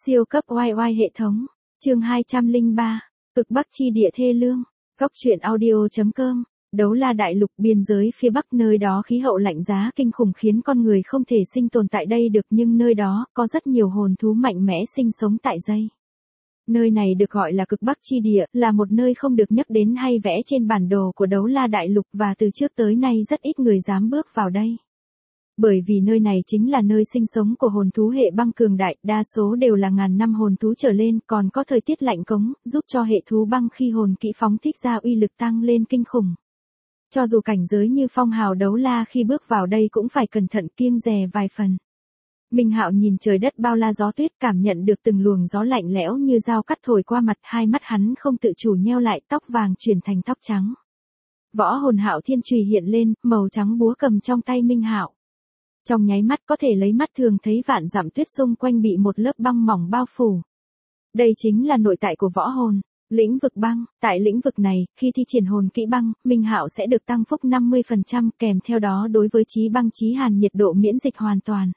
Siêu cấp oai oai hệ thống. Chương 203. Cực Bắc chi địa thê lương. Góc truyện audio.com. Đấu La đại lục biên giới phía Bắc, nơi đó khí hậu lạnh giá kinh khủng khiến con người không thể sinh tồn tại đây được, nhưng nơi đó có rất nhiều hồn thú mạnh mẽ sinh sống tại đây. Nơi này được gọi là Cực Bắc chi địa, là một nơi không được nhắc đến hay vẽ trên bản đồ của Đấu La đại lục, và từ trước tới nay rất ít người dám bước vào đây. Bởi vì nơi này chính là nơi sinh sống của hồn thú hệ băng cường đại, đa số đều là ngàn năm hồn thú trở lên, còn có thời tiết lạnh cống, giúp cho hệ thú băng khi hồn kỹ phóng thích ra uy lực tăng lên kinh khủng. Cho dù cảnh giới như phong hào Đấu La khi bước vào đây cũng phải cẩn thận kiêng dè vài phần. Minh Hạo nhìn trời đất bao la gió tuyết, cảm nhận được từng luồng gió lạnh lẽo như dao cắt thổi qua mặt, hai mắt hắn không tự chủ nheo lại, tóc vàng chuyển thành tóc trắng. Võ hồn Hạo Thiên chùy hiện lên, màu trắng búa cầm trong tay Minh Hạo. Trong nháy mắt có thể lấy mắt thường thấy vạn dặm tuyết xung quanh bị một lớp băng mỏng bao phủ. Đây chính là nội tại của võ hồn, lĩnh vực băng. Tại lĩnh vực này, khi thi triển hồn kỹ băng, Minh Hạo sẽ được tăng phúc 50%, kèm theo đó đối với chí băng chí hàn nhiệt độ miễn dịch hoàn toàn.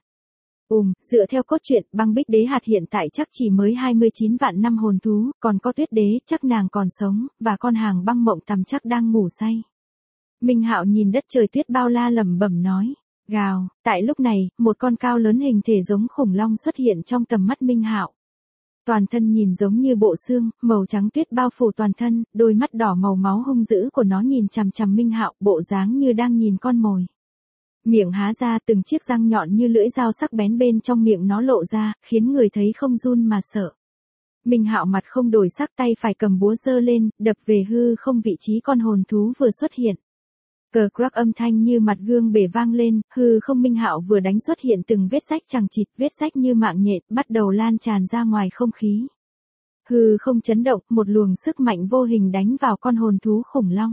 Dựa theo cốt truyện, băng bích đế hạt hiện tại chắc chỉ mới 29 vạn năm hồn thú, còn có tuyết đế, chắc nàng còn sống, và con hàng băng mộng tầm chắc đang ngủ say. Minh Hạo nhìn đất trời tuyết bao la lẩm bẩm nói. Gào, tại lúc này, một con cao lớn hình thể giống khủng long xuất hiện trong tầm mắt Minh Hạo. Toàn thân nhìn giống như bộ xương, màu trắng tuyết bao phủ toàn thân, đôi mắt đỏ màu máu hung dữ của nó nhìn chằm chằm Minh Hạo, bộ dáng như đang nhìn con mồi. Miệng há ra, từng chiếc răng nhọn như lưỡi dao sắc bén bên trong miệng nó lộ ra, khiến người thấy không run mà sợ. Minh Hạo mặt không đổi sắc, tay phải cầm búa giơ lên, đập về hư không vị trí con hồn thú vừa xuất hiện. Cờ crack âm thanh như mặt gương bể vang lên, hư không Minh Hạo vừa đánh xuất hiện từng vết rách chằng chịt, vết rách như mạng nhện, bắt đầu lan tràn ra ngoài không khí. Hư không chấn động, một luồng sức mạnh vô hình đánh vào con hồn thú khủng long.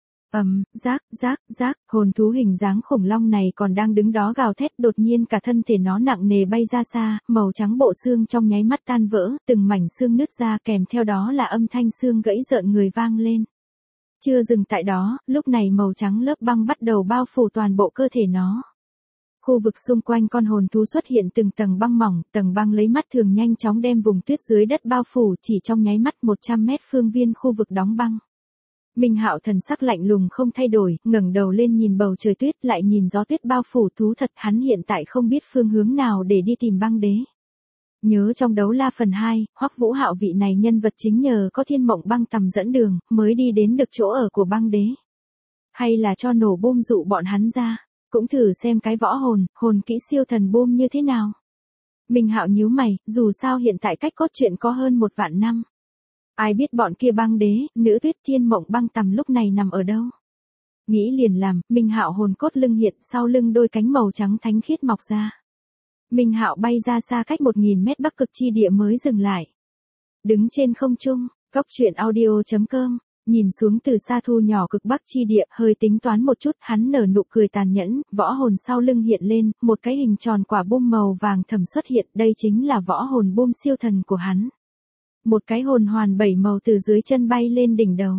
Rác, hồn thú hình dáng khủng long này còn đang đứng đó gào thét, đột nhiên cả thân thể nó nặng nề bay ra xa, màu trắng bộ xương trong nháy mắt tan vỡ, từng mảnh xương nứt ra, kèm theo đó là âm thanh xương gãy rợn người vang lên. Chưa dừng tại đó, lúc này màu trắng lớp băng bắt đầu bao phủ toàn bộ cơ thể nó. Khu vực xung quanh con hồn thú xuất hiện từng tầng băng mỏng, tầng băng lấy mắt thường nhanh chóng đem vùng tuyết dưới đất bao phủ, chỉ trong nháy mắt 100 mét phương viên khu vực đóng băng. Minh Hạo thần sắc lạnh lùng không thay đổi, ngẩng đầu lên nhìn bầu trời tuyết, lại nhìn gió tuyết bao phủ. Thú thật, hắn hiện tại không biết phương hướng nào để đi tìm băng đế. Nhớ trong Đấu La phần 2, Hoắc Vũ Hạo vị này nhân vật chính nhờ có Thiên Mộng Băng Tầm dẫn đường, mới đi đến được chỗ ở của băng đế. Hay là cho nổ bom dụ bọn hắn ra, cũng thử xem cái võ hồn kỹ siêu thần bom như thế nào. Minh Hạo nhíu mày, dù sao hiện tại cách cốt truyện có hơn 1 vạn năm. Ai biết bọn kia băng đế, nữ tuyết Thiên Mộng Băng Tầm lúc này nằm ở đâu. Nghĩ liền làm, Minh Hạo hồn cốt lưng hiện, sau lưng đôi cánh màu trắng thánh khiết mọc ra. Minh Hạo bay ra xa cách 1000 mét Bắc Cực chi địa mới dừng lại. Đứng trên không trung, góc truyện audio.com, nhìn xuống từ xa thu nhỏ Cực Bắc chi địa, hơi tính toán một chút, hắn nở nụ cười tàn nhẫn, võ hồn sau lưng hiện lên, một cái hình tròn quả bom màu vàng thẫm xuất hiện, đây chính là võ hồn bom siêu thần của hắn. Một cái hồn hoàn 7 màu từ dưới chân bay lên đỉnh đầu.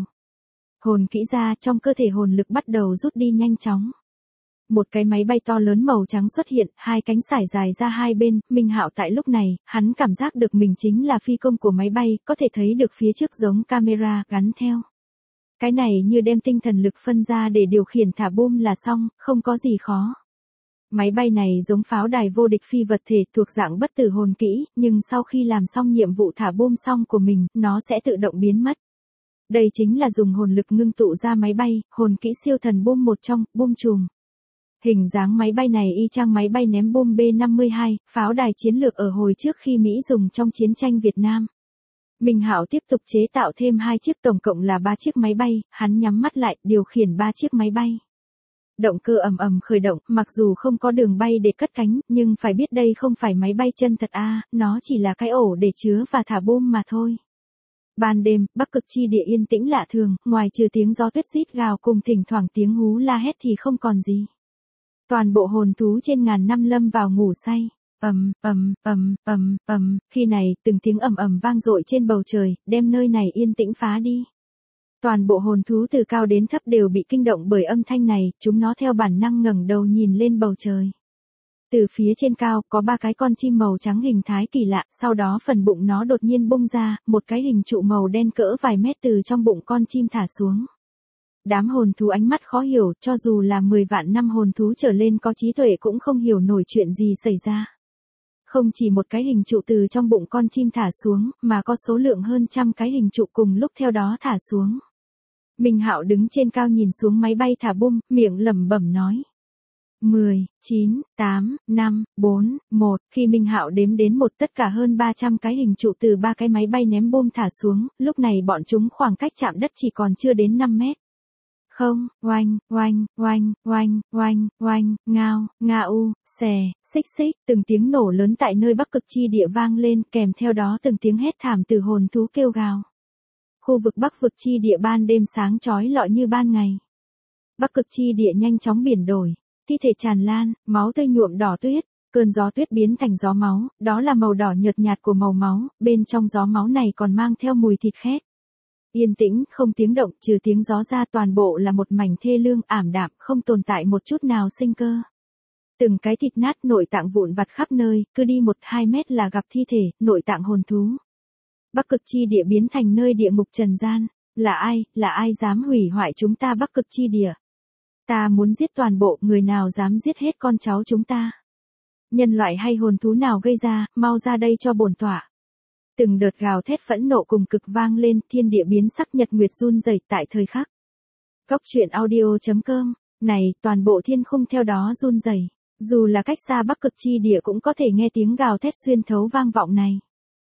Hồn kỹ ra, trong cơ thể hồn lực bắt đầu rút đi nhanh chóng. Một cái máy bay to lớn màu trắng xuất hiện, hai cánh sải dài ra hai bên. Minh Hạo tại lúc này, hắn cảm giác được mình chính là phi công của máy bay, có thể thấy được phía trước giống camera gắn theo. Cái này như đem tinh thần lực phân ra để điều khiển thả bom là xong, không có gì khó. Máy bay này giống pháo đài vô địch phi vật thể, thuộc dạng bất tử hồn kỹ, nhưng sau khi làm xong nhiệm vụ thả bom xong của mình, nó sẽ tự động biến mất. Đây chính là dùng hồn lực ngưng tụ ra máy bay, hồn kỹ siêu thần bom một trong, bom chùm. Hình dáng máy bay này y chang máy bay ném bom B-52, pháo đài chiến lược ở hồi trước khi Mỹ dùng trong chiến tranh Việt Nam. Minh Hạo tiếp tục chế tạo thêm 2 chiếc, tổng cộng là 3 chiếc máy bay, hắn nhắm mắt lại, điều khiển 3 chiếc máy bay. Động cơ ầm ầm khởi động, mặc dù không có đường bay để cất cánh, nhưng phải biết đây không phải máy bay chân thật nó chỉ là cái ổ để chứa và thả bom mà thôi. Ban đêm, Bắc Cực chi địa yên tĩnh lạ thường, ngoài trừ tiếng gió tuyết rít gào cùng thỉnh thoảng tiếng hú la hét thì không còn gì. Toàn bộ hồn thú trên ngàn năm lâm vào ngủ say. Khi này, từng tiếng ầm vang dội trên bầu trời, đem nơi này yên tĩnh phá đi. Toàn bộ hồn thú từ cao đến thấp đều bị kinh động bởi âm thanh này, chúng nó theo bản năng ngẩng đầu nhìn lên bầu trời. Từ phía trên cao, có 3 cái con chim màu trắng hình thái kỳ lạ, sau đó phần bụng nó đột nhiên bung ra, một cái hình trụ màu đen cỡ vài mét từ trong bụng con chim thả xuống. Đám hồn thú ánh mắt khó hiểu, cho dù là 10 vạn năm hồn thú trở lên có trí tuệ cũng không hiểu nổi chuyện gì xảy ra. Không chỉ một cái hình trụ từ trong bụng con chim thả xuống, mà có số lượng hơn trăm cái hình trụ cùng lúc theo đó thả xuống. Minh Hạo đứng trên cao nhìn xuống máy bay thả bum, miệng lẩm bẩm nói. 10, 9, 8, 5, 4, 1, khi Minh Hạo đếm đến một tất cả hơn 300 cái hình trụ từ 3 cái máy bay ném bom thả xuống, lúc này bọn chúng khoảng cách chạm đất chỉ còn chưa đến 5 mét. Không, oanh, oanh, oanh, oanh, oanh, oanh, ngao, ngao, xè, xích xích, từng tiếng nổ lớn tại nơi Bắc Cực Chi Địa vang lên, kèm theo đó từng tiếng hét thảm từ hồn thú kêu gào. Khu vực Bắc Vực Chi Địa ban đêm sáng chói lọi như ban ngày. Bắc Cực Chi Địa nhanh chóng biến đổi, thi thể tràn lan, máu tươi nhuộm đỏ tuyết, cơn gió tuyết biến thành gió máu, đó là màu đỏ nhợt nhạt của màu máu, bên trong gió máu này còn mang theo mùi thịt khét. Yên tĩnh, không tiếng động, trừ tiếng gió ra toàn bộ là một mảnh thê lương, ảm đạm, không tồn tại một chút nào sinh cơ. Từng cái thịt nát, nội tạng vụn vặt khắp nơi, cứ đi 1-2 mét là gặp thi thể, nội tạng hồn thú. Bắc Cực Chi Địa biến thành nơi địa ngục trần gian, là ai dám hủy hoại chúng ta Bắc Cực Chi Địa? Ta muốn giết toàn bộ, người nào dám giết hết con cháu chúng ta? Nhân loại hay hồn thú nào gây ra, mau ra đây cho bổn tọa. Từng đợt gào thét phẫn nộ cùng cực vang lên, thiên địa biến sắc, nhật nguyệt run rẩy tại thời khắc. Góc truyện audio.com, này, toàn bộ thiên khung theo đó run rẩy, dù là cách xa Bắc Cực Chi Địa cũng có thể nghe tiếng gào thét xuyên thấu vang vọng này.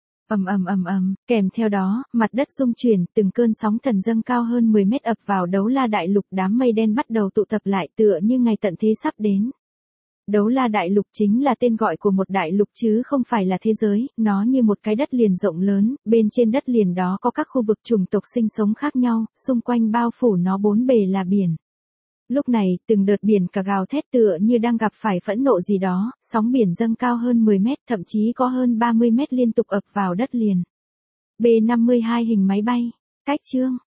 Kèm theo đó, mặt đất rung chuyển, từng cơn sóng thần dâng cao hơn 10 mét ập vào Đấu La Đại Lục, đám mây đen bắt đầu tụ tập lại tựa như ngày tận thế sắp đến. Đấu La Đại Lục chính là tên gọi của một đại lục chứ không phải là thế giới, nó như một cái đất liền rộng lớn, bên trên đất liền đó có các khu vực chủng tộc sinh sống khác nhau, xung quanh bao phủ nó bốn bề là biển. Lúc này, từng đợt biển cả gào thét tựa như đang gặp phải phẫn nộ gì đó, sóng biển dâng cao hơn 10 mét, thậm chí có hơn 30 mét liên tục ập vào đất liền. B-52 hình máy bay. Cách chương.